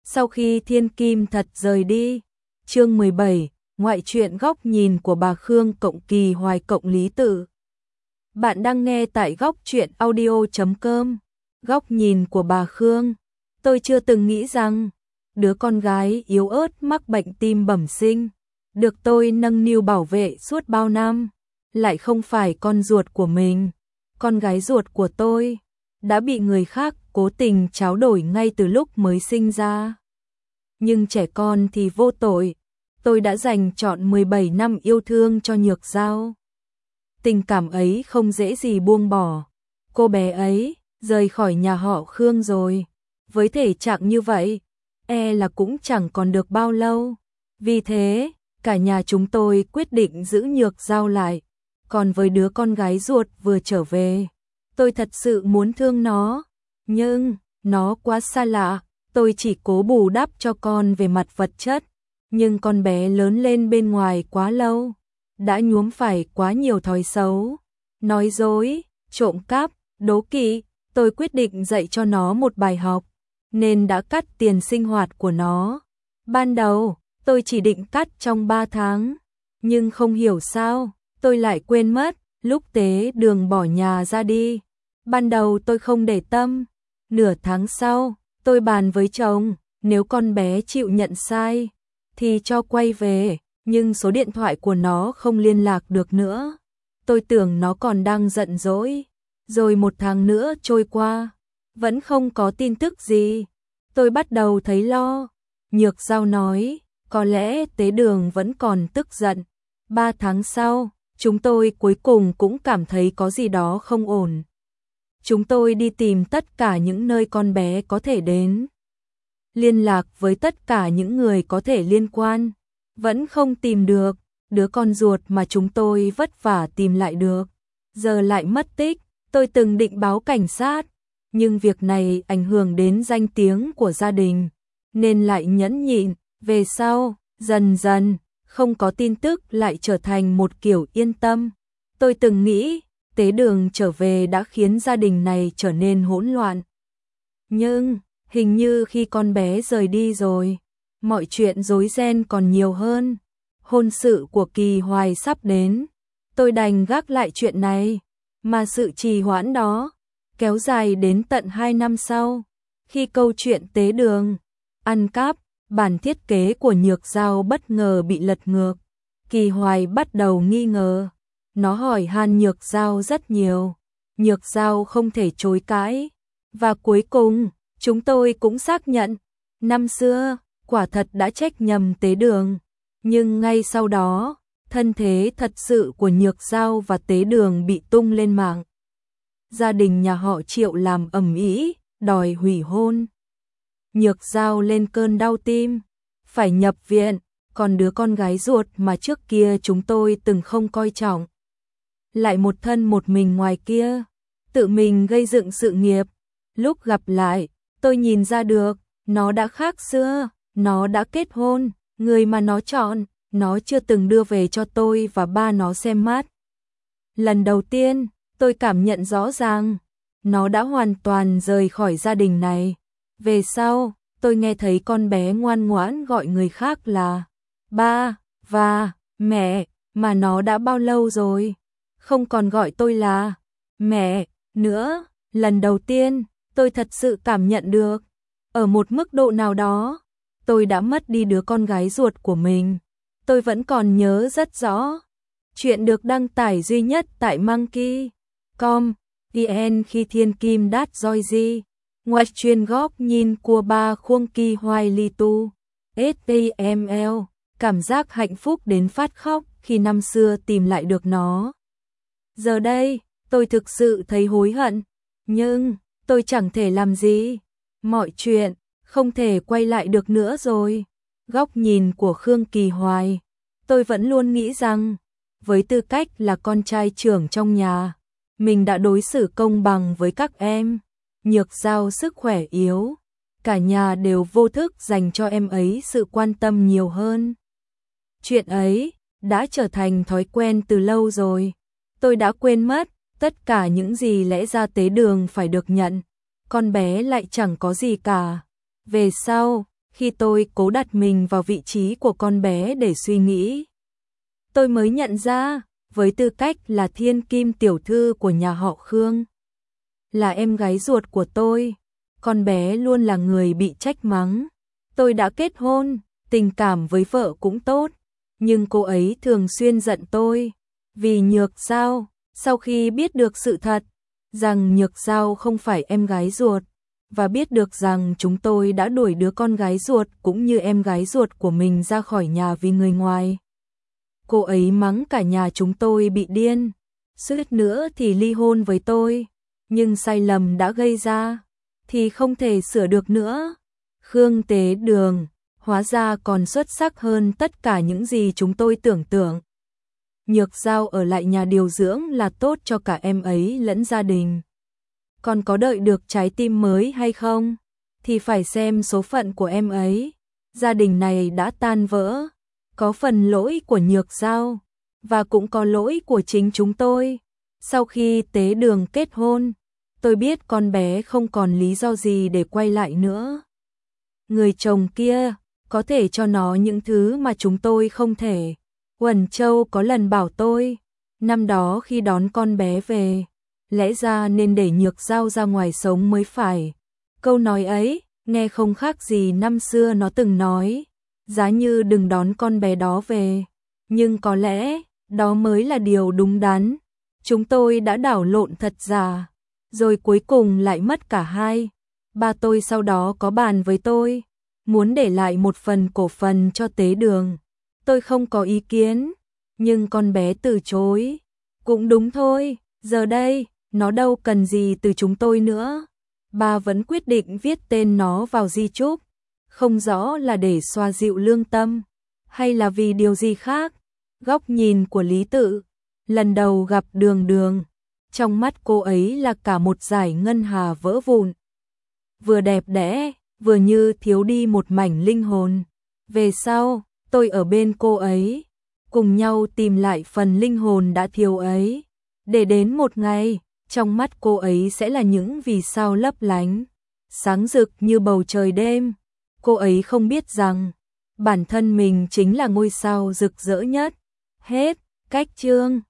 Sau khi Thiên Kim thật rời đi, chương 17, ngoại truyện góc nhìn của bà Khương cộng Kỳ Hoài cộng Lý Tử. Bạn đang nghe tại góc truyện audio.com. Góc nhìn của bà Khương. Tôi chưa từng nghĩ rằng đứa con gái yếu ớt mắc bệnh tim bẩm sinh, được tôi nâng niu bảo vệ suốt bao năm, lại không phải con ruột của mình. Con gái ruột của tôi đã bị người khác cố tình tráo đổi ngay từ lúc mới sinh ra. Nhưng trẻ con thì vô tội. Tôi đã dành trọn 17 năm yêu thương cho Nhược Giao. Tình cảm ấy không dễ gì buông bỏ. Cô bé ấy rời khỏi nhà họ Khương rồi. Với thể trạng như vậy, là cũng chẳng còn được bao lâu. Vì thế, cả nhà chúng tôi quyết định giữ Nhược Giao lại. Còn với đứa con gái ruột vừa trở về, tôi thật sự muốn thương nó. Nhưng, nó quá xa lạ. Tôi chỉ cố bù đắp cho con về mặt vật chất. Nhưng con bé lớn lên bên ngoài quá lâu, đã nhuốm phải quá nhiều thói xấu, nói dối, trộm cắp, đố kỵ. Tôi quyết định dạy cho nó một bài học, nên đã cắt tiền sinh hoạt của nó. Ban đầu, tôi chỉ định cắt trong 3 tháng, nhưng không hiểu sao, tôi lại quên mất, lúc Tế Đường bỏ nhà ra đi. Ban đầu tôi không để tâm, nửa tháng sau, tôi bàn với chồng, nếu con bé chịu nhận sai, thì cho quay về, nhưng số điện thoại của nó không liên lạc được nữa. Tôi tưởng nó còn đang giận dỗi. Rồi 1 tháng nữa trôi qua, vẫn không có tin tức gì. Tôi bắt đầu thấy lo. Nhược Giao nói, có lẽ Tế Đường vẫn còn tức giận. 3 tháng sau, chúng tôi cuối cùng cũng cảm thấy có gì đó không ổn. Chúng tôi đi tìm tất cả những nơi con bé có thể đến, liên lạc với tất cả những người có thể liên quan, vẫn không tìm được. Đứa con ruột mà chúng tôi vất vả tìm lại được, giờ lại mất tích. Tôi từng định báo cảnh sát, nhưng việc này ảnh hưởng đến danh tiếng của gia đình, nên lại nhẫn nhịn. Về sau, dần dần, không có tin tức lại trở thành một kiểu yên tâm. Tôi từng nghĩ, Tế Đường trở về đã khiến gia đình này trở nên hỗn loạn. Nhưng, hình như khi con bé rời đi rồi, mọi chuyện rối ren còn nhiều hơn. Hôn sự của Kỳ Hoài sắp đến, tôi đành gác lại chuyện này, mà sự trì hoãn đó kéo dài đến tận 2 năm sau. Khi câu chuyện Tế Đường ăn cắp bản thiết kế của Nhược Giao bất ngờ bị lật ngược, Kỳ Hoài bắt đầu nghi ngờ. Nó hỏi han Nhược Giao rất nhiều, Nhược Giao không thể chối cãi. Và cuối cùng, chúng tôi cũng xác nhận, năm xưa, quả thật đã trách nhầm Tế Đường. Nhưng ngay sau đó, thân thế thật sự của Nhược Giao và Tế Đường bị tung lên mạng. Gia đình nhà họ Triệu làm ầm ĩ, đòi hủy hôn. Nhược Giao lên cơn đau tim, phải nhập viện, còn đứa con gái ruột mà trước kia chúng tôi từng không coi trọng, lại một thân một mình ngoài kia, tự mình gây dựng sự nghiệp. Lúc gặp lại, tôi nhìn ra được, nó đã khác xưa, nó đã kết hôn, người mà nó chọn, nó chưa từng đưa về cho tôi và ba nó xem mắt. Lần đầu tiên, tôi cảm nhận rõ ràng, nó đã hoàn toàn rời khỏi gia đình này. Về sau, tôi nghe thấy con bé ngoan ngoãn gọi người khác là ba và mẹ, mà nó đã bao lâu rồi không còn gọi tôi là mẹ nữa. Lần đầu tiên, tôi thật sự cảm nhận được, ở một mức độ nào đó, tôi đã mất đi đứa con gái ruột của mình. Tôi vẫn còn nhớ rất rõ. Chuyện được đăng tải duy nhất tại Monkey.com vn khi Thiên Kim đát roi di. Ngoại truyền góc nhìn của bà Khương Kỳ Hoài Ly Tu. STML. Cảm giác hạnh phúc đến phát khóc khi năm xưa tìm lại được nó. Giờ đây, tôi thực sự thấy hối hận. Nhưng, tôi chẳng thể làm gì. Mọi chuyện không thể quay lại được nữa rồi. Góc nhìn của Khương Kỳ Hoài. Tôi vẫn luôn nghĩ rằng, với tư cách là con trai trưởng trong nhà, mình đã đối xử công bằng với các em. Nhược Giao sức khỏe yếu, cả nhà đều vô thức dành cho em ấy sự quan tâm nhiều hơn. Chuyện ấy đã trở thành thói quen từ lâu rồi. Tôi đã quên mất tất cả những gì lẽ ra Tế Đường phải được nhận. Con bé lại chẳng có gì cả. Về sau, Khi tôi cố đặt mình vào vị trí của con bé để suy nghĩ, tôi mới nhận ra, với tư cách là thiên kim tiểu thư của nhà họ Khương, là em gái ruột của tôi, con bé luôn là người bị trách mắng. Tôi đã kết hôn, tình cảm với vợ cũng tốt, nhưng cô ấy thường xuyên giận tôi, vì Nhược Giao, sau khi biết được sự thật, rằng Nhược Giao không phải em gái ruột, và biết được rằng chúng tôi đã đuổi đứa con gái ruột cũng như em gái ruột của mình ra khỏi nhà vì người ngoài. Cô ấy mắng cả nhà chúng tôi bị điên, suýt nữa thì ly hôn với tôi, nhưng sai lầm đã gây ra, thì không thể sửa được nữa. Khương Tế Đường, hóa ra còn xuất sắc hơn tất cả những gì chúng tôi tưởng tượng. Nhược Giao ở lại nhà điều dưỡng là tốt cho cả em ấy lẫn gia đình. Còn có đợi được trái tim mới hay không, thì phải xem số phận của em ấy. Gia đình này đã tan vỡ, có phần lỗi của Nhược Giao, và cũng có lỗi của chính chúng tôi. Sau khi Tế Đường kết hôn, tôi biết con bé không còn lý do gì để quay lại nữa. Người chồng kia có thể cho nó những thứ mà chúng tôi không thể. Uẩn Châu có lần bảo tôi, năm đó khi đón con bé về, lẽ ra nên để Nhược Giao ra ngoài sống mới phải. Câu nói ấy, nghe không khác gì năm xưa nó từng nói, giá như đừng đón con bé đó về. Nhưng có lẽ, đó mới là điều đúng đắn. Chúng tôi đã đảo lộn thật giả, rồi cuối cùng lại mất cả hai. Ba tôi sau đó có bàn với tôi, muốn để lại một phần cổ phần cho Tế Đường. Tôi không có ý kiến, nhưng con bé từ chối. Cũng đúng thôi, giờ đây, nó đâu cần gì từ chúng tôi nữa. Ba vẫn quyết định viết tên nó vào di chúc, không rõ là để xoa dịu lương tâm, hay là vì điều gì khác. Góc nhìn của Lý Tự, lần đầu gặp Đường Đường, trong mắt cô ấy là cả một dải ngân hà vỡ vụn. Vừa đẹp đẽ, vừa như thiếu đi một mảnh linh hồn. Về sau, tôi ở bên cô ấy, cùng nhau tìm lại phần linh hồn đã thiếu ấy, để đến một ngày, trong mắt cô ấy sẽ là những vì sao lấp lánh, sáng rực như bầu trời đêm. Cô ấy không biết rằng, bản thân mình chính là ngôi sao rực rỡ nhất. Hết, cách chương.